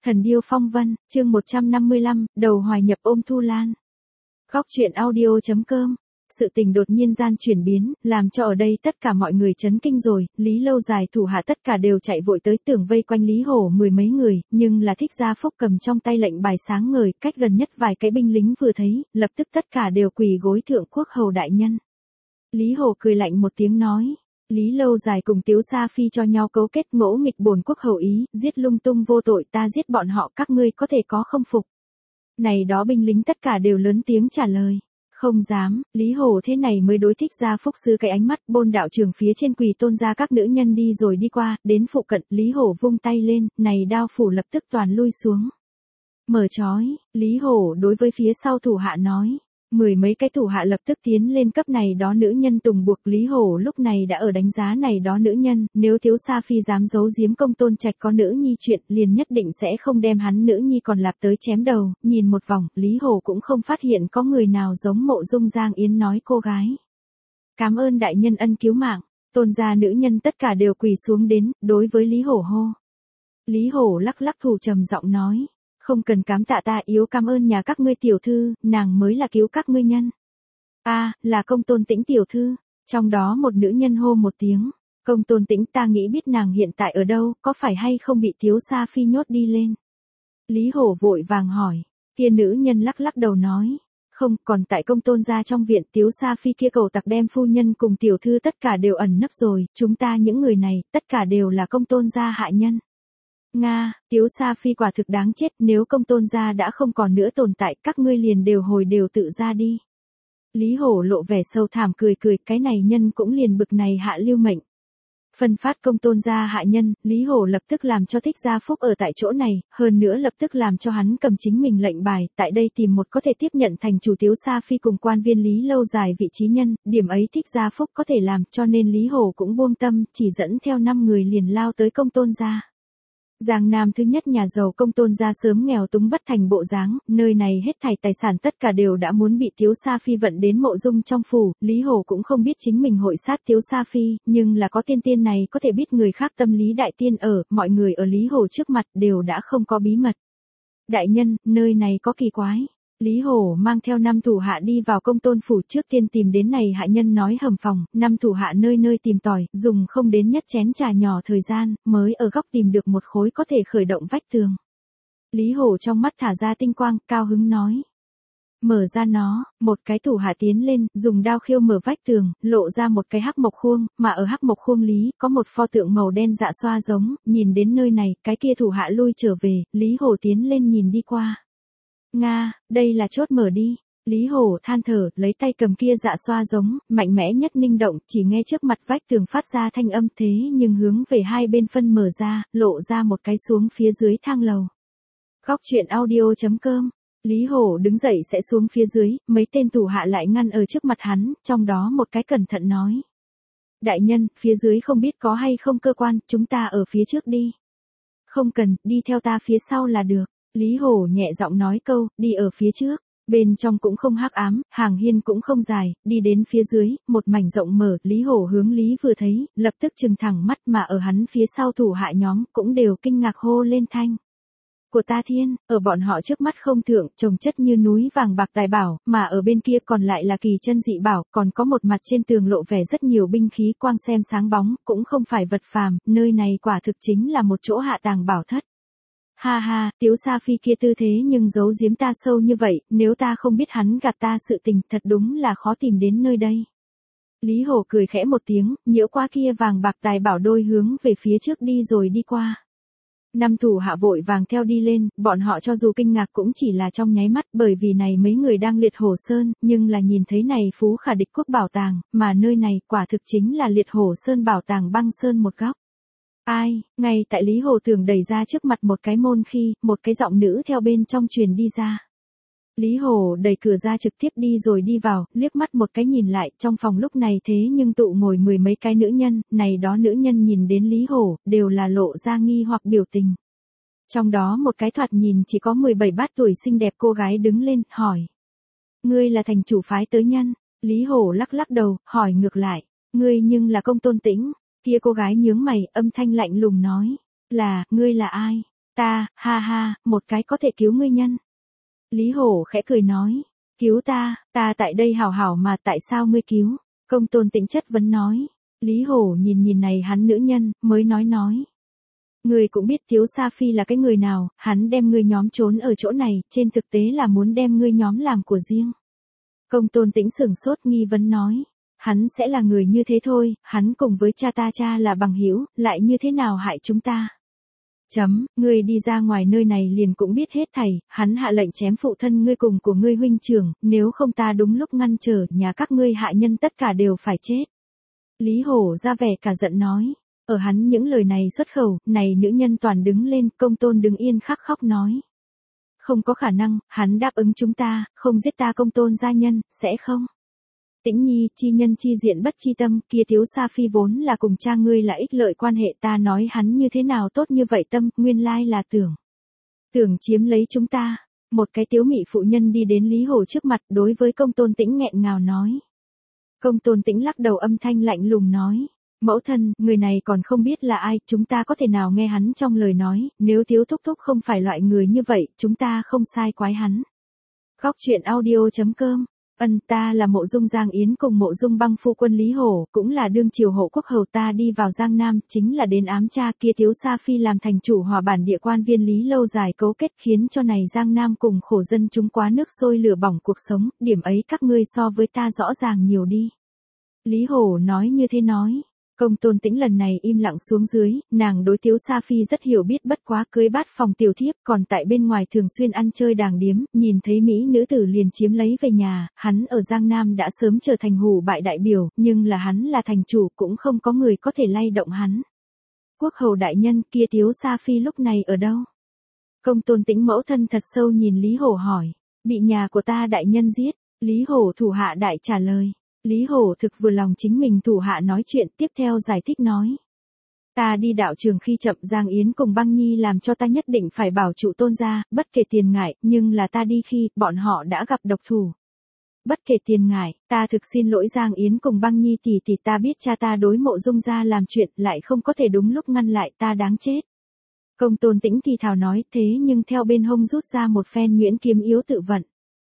Thần điêu phong vân, chương 155, đầu hoài nhập ôm Thu Lan. Góc truyện audio.com. Sự tình đột nhiên gian chuyển biến, làm cho ở đây tất cả mọi người chấn kinh rồi, Lý Lâu Dài thủ hạ tất cả đều chạy vội tới tưởng vây quanh Lý Hổ mười mấy người, nhưng là Thích Gia Phúc cầm trong tay lệnh bài sáng ngời, cách gần nhất vài cái binh lính vừa thấy, lập tức tất cả đều quỳ gối thượng quốc hầu đại nhân. Lý Hổ cười lạnh một tiếng nói. Lý Lâu Dài cùng Tiếu Sa Phi cho nhau cấu kết ngỗ nghịch bổn quốc hầu ý, giết lung tung vô tội, ta giết bọn họ, các ngươi có thể có không phục. Này đó binh lính tất cả đều lớn tiếng trả lời. Không dám, Lý Hổ thế này mới đối Thích Gia Phúc sư cái ánh mắt, bôn đạo trường phía trên quỳ tôn ra các nữ nhân đi rồi đi qua, đến phụ cận, Lý Hổ vung tay lên, này đao phủ lập tức toàn lui xuống. Mở trói, Lý Hổ đối với phía sau thủ hạ nói. Mười mấy cái thủ hạ lập tức tiến lên cấp này đó nữ nhân tùng buộc. Lý Hổ lúc này đã ở đánh giá này đó nữ nhân, nếu Tiếu Sa Phi dám giấu giếm Công Tôn Trạch có nữ nhi chuyện, liền nhất định sẽ không đem hắn nữ nhi còn lạp tới chém đầu. Nhìn một vòng, Lý Hổ cũng không phát hiện có người nào giống Mộ Dung Giang Yến nói cô gái. Cảm ơn đại nhân ân cứu mạng. Tôn gia nữ nhân tất cả đều quỳ xuống đến, đối với Lý Hổ hô. Lý Hổ lắc lắc thủ trầm giọng nói. Không cần cám tạ, ta yếu cảm ơn nhà các ngươi tiểu thư, nàng mới là cứu các ngươi nhân. Là Công Tôn Tĩnh tiểu thư. Trong đó một nữ nhân hô một tiếng. Công Tôn Tĩnh, ta nghĩ biết nàng hiện tại ở đâu, có phải hay không bị Tiếu Sa Phi nhốt đi lên. Lý Hổ vội vàng hỏi. Kia nữ nhân lắc lắc đầu nói. Không, còn tại Công Tôn gia trong viện, Tiếu Sa Phi kia cầu tặc đem phu nhân cùng tiểu thư tất cả đều ẩn nấp rồi, chúng ta những người này, tất cả đều là Công Tôn gia hạ nhân. Nga, Tiếu Sa Phi quả thực đáng chết, nếu Công Tôn gia đã không còn nữa tồn tại, các ngươi liền đều hồi đều tự ra đi. Lý Hổ lộ vẻ sâu thảm cười, cái này nhân cũng liền bực này hạ lưu mệnh. Phân phát Công Tôn gia hạ nhân, Lý Hổ lập tức làm cho Thích Gia Phúc ở tại chỗ này, hơn nữa lập tức làm cho hắn cầm chính mình lệnh bài, tại đây tìm một có thể tiếp nhận thành chủ Tiếu Sa Phi cùng quan viên Lý Lâu Dài vị trí nhân, điểm ấy Thích Gia Phúc có thể làm, cho nên Lý Hổ cũng buông tâm, chỉ dẫn theo 5 người liền lao tới Công Tôn gia. Giang Nam thứ nhất nhà giàu Công Tôn gia sớm nghèo túng bất thành bộ dáng, nơi này hết thảy tài sản tất cả đều đã muốn bị Tiếu Sa Phi vận đến Mộ Dung trong phủ, Lý Hổ cũng không biết chính mình hội sát Tiếu Sa Phi, nhưng là có tiên này có thể biết người khác tâm lý đại tiên ở, mọi người ở Lý Hổ trước mặt đều đã không có bí mật. Đại nhân, nơi này có kỳ quái. Lý Hổ mang theo 5 thủ hạ đi vào Công Tôn phủ, trước tiên tìm đến này hạ nhân nói hầm phòng, 5 thủ hạ nơi nơi tìm tòi, dùng không đến nhất chén trà nhỏ thời gian, mới ở góc tìm được một khối có thể khởi động vách tường. Lý Hổ trong mắt thả ra tinh quang, cao hứng nói. Mở ra nó, một cái thủ hạ tiến lên, dùng đao khiêu mở vách tường, lộ ra một cái hắc mộc khuông, mà ở hắc mộc khuông lý, có một pho tượng màu đen dạ xoa giống, nhìn đến nơi này, cái kia thủ hạ lui trở về, Lý Hổ tiến lên nhìn đi qua. Nga, đây là chốt mở đi. Lý Hổ than thở, lấy tay cầm kia dạ xoa giống, mạnh mẽ nhất ninh động, chỉ nghe trước mặt vách tường phát ra thanh âm thế nhưng hướng về hai bên phân mở ra, lộ ra một cái xuống phía dưới thang lầu. Góc truyện audio.com. Lý Hổ đứng dậy sẽ xuống phía dưới, mấy tên thủ hạ lại ngăn ở trước mặt hắn, trong đó một cái cẩn thận nói. Đại nhân, phía dưới không biết có hay không cơ quan, chúng ta ở phía trước đi. Không cần, đi theo ta phía sau là được. Lý Hổ nhẹ giọng nói câu, đi ở phía trước, bên trong cũng không hắc ám, hàng hiên cũng không dài, đi đến phía dưới, một mảnh rộng mở, Lý Hổ hướng Lý vừa thấy, lập tức trừng thẳng mắt mà ở hắn phía sau thủ hạ nhóm, cũng đều kinh ngạc hô lên thanh. Của ta thiên, ở bọn họ trước mắt không thượng, trồng chất như núi vàng bạc tài bảo, mà ở bên kia còn lại là kỳ chân dị bảo, còn có một mặt trên tường lộ vẻ rất nhiều binh khí quang xem sáng bóng, cũng không phải vật phàm, nơi này quả thực chính là một chỗ hạ tàng bảo thất. Ha, Tiếu Sa Phi kia tư thế nhưng giấu giếm ta sâu như vậy, nếu ta không biết hắn gạt ta sự tình, thật đúng là khó tìm đến nơi đây. Lý Hổ cười khẽ một tiếng, nhiễu qua kia vàng bạc tài bảo đôi hướng về phía trước đi rồi đi qua. 5 thủ hạ vội vàng theo đi lên, bọn họ cho dù kinh ngạc cũng chỉ là trong nháy mắt, bởi vì này mấy người đang liệt hổ sơn, nhưng là nhìn thấy này phú khả địch quốc bảo tàng, mà nơi này quả thực chính là liệt hổ sơn bảo tàng băng sơn một góc. Ngay tại Lý Hổ tưởng đẩy ra trước mặt một cái môn khi, một cái giọng nữ theo bên trong truyền đi ra. Lý Hổ đẩy cửa ra trực tiếp đi rồi đi vào, liếc mắt một cái nhìn lại, trong phòng lúc này thế nhưng tụ ngồi mười mấy cái nữ nhân, này đó nữ nhân nhìn đến Lý Hổ, đều là lộ ra nghi hoặc biểu tình. Trong đó một cái thoạt nhìn chỉ có 17-8 tuổi xinh đẹp cô gái đứng lên, hỏi. Ngươi là thành chủ phái tới nhân? Lý Hổ lắc lắc đầu, hỏi ngược lại. Ngươi nhưng là Công Tôn Tĩnh. Kia cô gái nhướng mày, âm thanh lạnh lùng nói. Là, ngươi là ai? Ta, ha ha, một cái có thể cứu ngươi nhân. Lý Hổ khẽ cười nói, cứu ta tại đây hảo hảo mà tại sao ngươi cứu? Công Tôn Tĩnh chất vấn nói. Lý Hổ nhìn này hắn nữ nhân, mới nói. Ngươi cũng biết Tiếu Sa Phi là cái người nào, hắn đem ngươi nhóm trốn ở chỗ này, trên thực tế là muốn đem ngươi nhóm làm của riêng. Công Tôn Tĩnh sửng sốt nghi vấn nói. Hắn sẽ là người như thế thôi, hắn cùng với cha là bằng hữu, lại như thế nào hại chúng ta? Ngươi đi ra ngoài nơi này liền cũng biết hết thảy, hắn hạ lệnh chém phụ thân ngươi cùng của ngươi huynh trưởng, nếu không ta đúng lúc ngăn trở, nhà các ngươi hạ nhân tất cả đều phải chết. Lý Hổ ra vẻ cả giận nói. Ở hắn những lời này xuất khẩu, này nữ nhân toàn đứng lên, Công Tôn đứng yên khắc khóc nói. Không có khả năng, hắn đáp ứng chúng ta, không giết ta Công Tôn gia nhân, sẽ không? Tĩnh Nhi, chi nhân chi diện bất chi tâm, kia Tiếu Sa Phi vốn là cùng cha ngươi là ích lợi quan hệ, ta nói hắn như thế nào tốt như vậy tâm, nguyên lai là tưởng chiếm lấy chúng ta. Một cái tiếu mị phụ nhân đi đến Lý Hổ trước mặt, đối với Công Tôn Tĩnh nghẹn ngào nói. Công Tôn Tĩnh lắc đầu âm thanh lạnh lùng nói. Mẫu thân, người này còn không biết là ai, chúng ta có thể nào nghe hắn trong lời nói, nếu Tiếu thúc thúc không phải loại người như vậy, chúng ta không sai quái hắn. Góc truyện audio.com. Ta là Mộ Dung Giang Yến cùng Mộ Dung Băng phu quân Lý Hổ, cũng là đương triều hộ quốc hầu, ta đi vào Giang Nam, chính là đến ám tra kia Tiếu Sa Phi làm thành chủ hòa bản địa quan viên Lý lâu dài cấu kết, khiến cho này Giang Nam cùng khổ dân chúng quá nước sôi lửa bỏng cuộc sống, điểm ấy các ngươi so với ta rõ ràng nhiều đi. Lý Hổ nói như thế nói. Công Tôn Tĩnh lần này im lặng xuống dưới, nàng đối Tiếu Sa Phi rất hiểu biết, bất quá cưới bát phòng tiểu thiếp, còn tại bên ngoài thường xuyên ăn chơi đàng điếm, nhìn thấy mỹ nữ tử liền chiếm lấy về nhà, hắn ở Giang Nam đã sớm trở thành hủ bại đại biểu, nhưng là hắn là thành chủ, cũng không có người có thể lay động hắn. Quốc hầu đại nhân, kia Tiếu Sa Phi lúc này ở đâu? Công Tôn Tĩnh mẫu thân thật sâu nhìn Lý Hổ hỏi. Bị nhà của ta đại nhân giết. Lý Hổ thủ hạ đại trả lời. Lý Hổ thực vừa lòng chính mình thủ hạ nói chuyện, tiếp theo giải thích nói. Ta đi đạo trường khi chậm, Giang Yến cùng Băng Nhi làm cho ta nhất định phải bảo trụ Tôn gia, bất kể tiền ngại, nhưng là ta đi khi, bọn họ đã gặp độc thủ. Bất kể tiền ngại, ta thực xin lỗi Giang Yến cùng Băng Nhi tỷ, ta biết cha ta đối Mộ Dung gia làm chuyện, lại không có thể đúng lúc ngăn lại, ta đáng chết. Công Tôn Tĩnh thì thào nói, thế nhưng theo bên hông rút ra một phen nhuyễn kiếm yếu tự vận.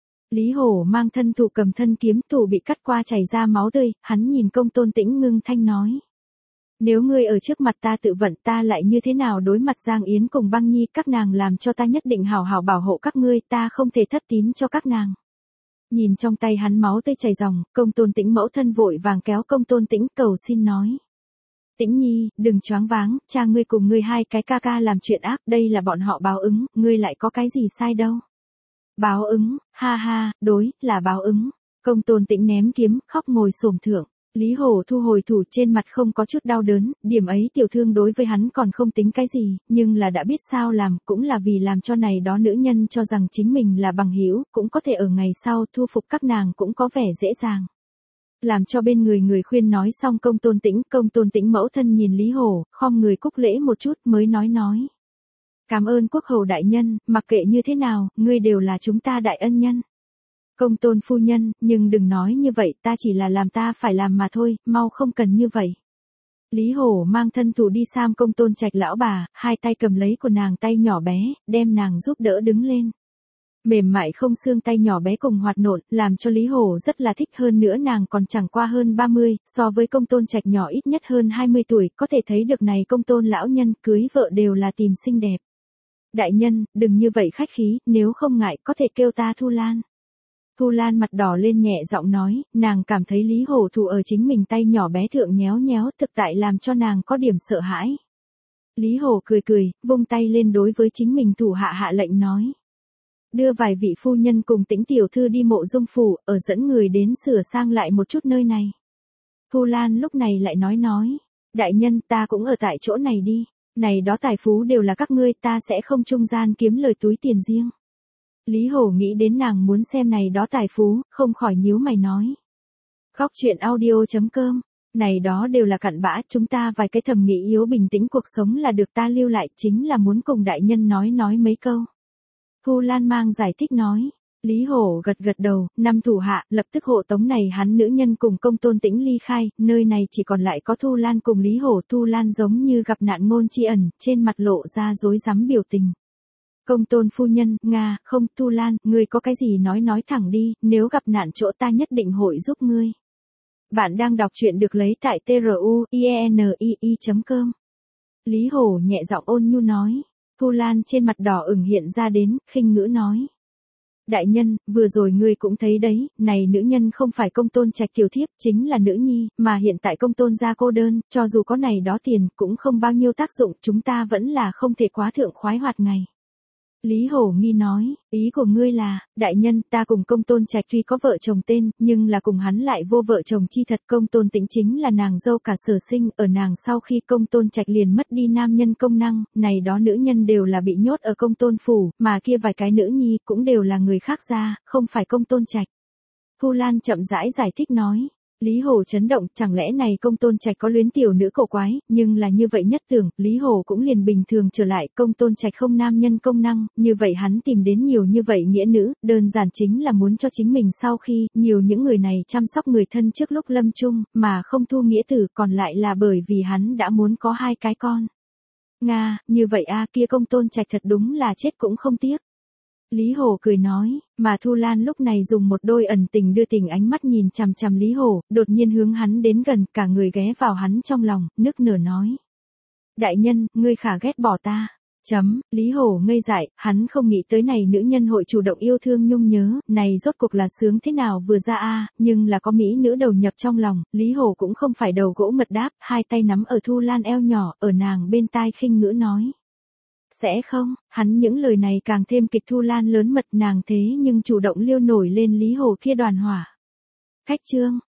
Lý Hổ mang thân thủ cầm thân kiếm, thủ bị cắt qua chảy ra máu tươi, hắn nhìn Công Tôn Tĩnh ngưng thanh nói. Nếu ngươi ở trước mặt ta tự vận, ta lại như thế nào đối mặt Giang Yến cùng Băng Nhi, các nàng làm cho ta nhất định hảo hảo bảo hộ các ngươi, ta không thể thất tín cho các nàng. Nhìn trong tay hắn máu tươi chảy ròng, Công Tôn Tĩnh mẫu thân vội vàng kéo Công Tôn Tĩnh cầu xin nói. Tĩnh Nhi, đừng choáng váng, cha ngươi cùng ngươi hai cái ca ca làm chuyện ác, đây là bọn họ báo ứng, ngươi lại có cái gì sai đâu. Báo ứng, ha ha, đối, là báo ứng. Công Tôn Tĩnh ném kiếm, khóc ngồi xổm thượng. Lý Hổ thu hồi thủ, trên mặt không có chút đau đớn, điểm ấy tiểu thương đối với hắn còn không tính cái gì, nhưng là đã biết sao làm, cũng là vì làm cho này đó nữ nhân cho rằng chính mình là bằng hữu, cũng có thể ở ngày sau thu phục các nàng cũng có vẻ dễ dàng. Làm cho bên người khuyên nói xong Công Tôn Tĩnh mẫu thân nhìn Lý Hổ, khom người cúc lễ một chút mới nói. Cảm ơn quốc hầu đại nhân, mặc kệ như thế nào, ngươi đều là chúng ta đại ân nhân. Công Tôn phu nhân, nhưng đừng nói như vậy, ta chỉ là làm ta phải làm mà thôi, mau không cần như vậy. Lý Hổ mang thân thủ đi sang Công Tôn Trạch lão bà, hai tay cầm lấy của nàng tay nhỏ bé, đem nàng giúp đỡ đứng lên. Mềm mại không xương tay nhỏ bé cùng hoạt nộn, làm cho Lý Hổ rất là thích, hơn nữa nàng còn chẳng qua hơn 30, so với Công Tôn Trạch nhỏ ít nhất hơn 20 tuổi, có thể thấy được này Công Tôn lão nhân cưới vợ đều là tìm xinh đẹp. Đại nhân, đừng như vậy khách khí, nếu không ngại có thể kêu ta Thu Lan. Thu Lan mặt đỏ lên nhẹ giọng nói, nàng cảm thấy Lý Hổ thủ ở chính mình tay nhỏ bé thượng nhéo nhéo, thực tại làm cho nàng có điểm sợ hãi. Lý Hổ cười, vung tay lên đối với chính mình thủ hạ hạ lệnh nói. Đưa vài vị phu nhân cùng Tĩnh tiểu thư đi Mộ Dung phủ, ở dẫn người đến sửa sang lại một chút nơi này. Thu Lan lúc này lại nói, đại nhân ta cũng ở tại chỗ này đi, này đó tài phú đều là các ngươi, ta sẽ không trung gian kiếm lời túi tiền riêng. Lý Hổ nghĩ đến nàng muốn xem này đó tài phú, không khỏi nhíu mày nói. Góc truyện audio.com, này đó đều là cặn bã, chúng ta vài cái thầm nghĩ yếu bình tĩnh cuộc sống là được, ta lưu lại chính là muốn cùng đại nhân nói mấy câu. Thu Lan mang giải thích nói. Lý Hổ gật gật đầu, năm thủ hạ, lập tức hộ tống này hắn nữ nhân cùng Công Tôn Tĩnh ly khai, nơi này chỉ còn lại có Thu Lan cùng Lý Hổ. Thu Lan giống như gặp nạn ngôn chi ẩn, trên mặt lộ ra rối rắm biểu tình. Công Tôn phu nhân, Nga, không, Thu Lan, ngươi có cái gì nói thẳng đi, nếu gặp nạn chỗ ta nhất định hội giúp ngươi. Bạn đang đọc truyện được lấy tại truyenii.com. Lý Hổ nhẹ giọng ôn nhu nói. Thu Lan trên mặt đỏ ửng hiện ra đến, khinh ngữ nói. Đại nhân, vừa rồi ngươi cũng thấy đấy, này nữ nhân không phải Công Tôn Trạch tiểu thiếp, chính là nữ nhi, mà hiện tại Công Tôn gia cô đơn, cho dù có này đó tiền, cũng không bao nhiêu tác dụng, chúng ta vẫn là không thể quá thượng khoái hoạt ngày. Lý Hổ nghi nói, ý của ngươi là, đại nhân, ta cùng Công Tôn Trạch tuy có vợ chồng tên, nhưng là cùng hắn lại vô vợ chồng chi thật. Công Tôn Tĩnh chính là nàng dâu cả sở sinh, ở nàng sau khi Công Tôn Trạch liền mất đi nam nhân công năng, này đó nữ nhân đều là bị nhốt ở Công Tôn phủ, mà kia vài cái nữ nhi cũng đều là người khác ra, không phải Công Tôn Trạch. Thu Lan chậm rãi giải thích nói. Lý Hổ chấn động, chẳng lẽ này Công Tôn Trạch có luyến tiểu nữ cổ quái, nhưng là như vậy nhất tưởng, Lý Hổ cũng liền bình thường trở lại. Công Tôn Trạch không nam nhân công năng, như vậy hắn tìm đến nhiều như vậy nghĩa nữ, đơn giản chính là muốn cho chính mình sau khi, nhiều những người này chăm sóc người thân trước lúc lâm chung, mà không thu nghĩa tử, còn lại là bởi vì hắn đã muốn có 2 cái con. Nga, như vậy a, kia Công Tôn Trạch thật đúng là chết cũng không tiếc. Lý Hổ cười nói, mà Thu Lan lúc này dùng một đôi ẩn tình đưa tình ánh mắt nhìn chằm chằm Lý Hổ, đột nhiên hướng hắn đến gần, cả người ghé vào hắn trong lòng, nức nở nói. Đại nhân, ngươi khả ghét bỏ ta. Lý Hổ ngây dại, hắn không nghĩ tới này nữ nhân hội chủ động yêu thương nhung nhớ, này rốt cuộc là sướng thế nào vừa ra a, nhưng là có mỹ nữ đầu nhập trong lòng, Lý Hổ cũng không phải đầu gỗ mật đáp, 2 tay nắm ở Thu Lan eo nhỏ, ở nàng bên tai khinh ngữ nói. Sẽ không, hắn những lời này càng thêm kịch. Thu Lan lớn mật, nàng thế nhưng chủ động liêu nổi lên Lý Hổ kia đoàn hỏa. Khách chương,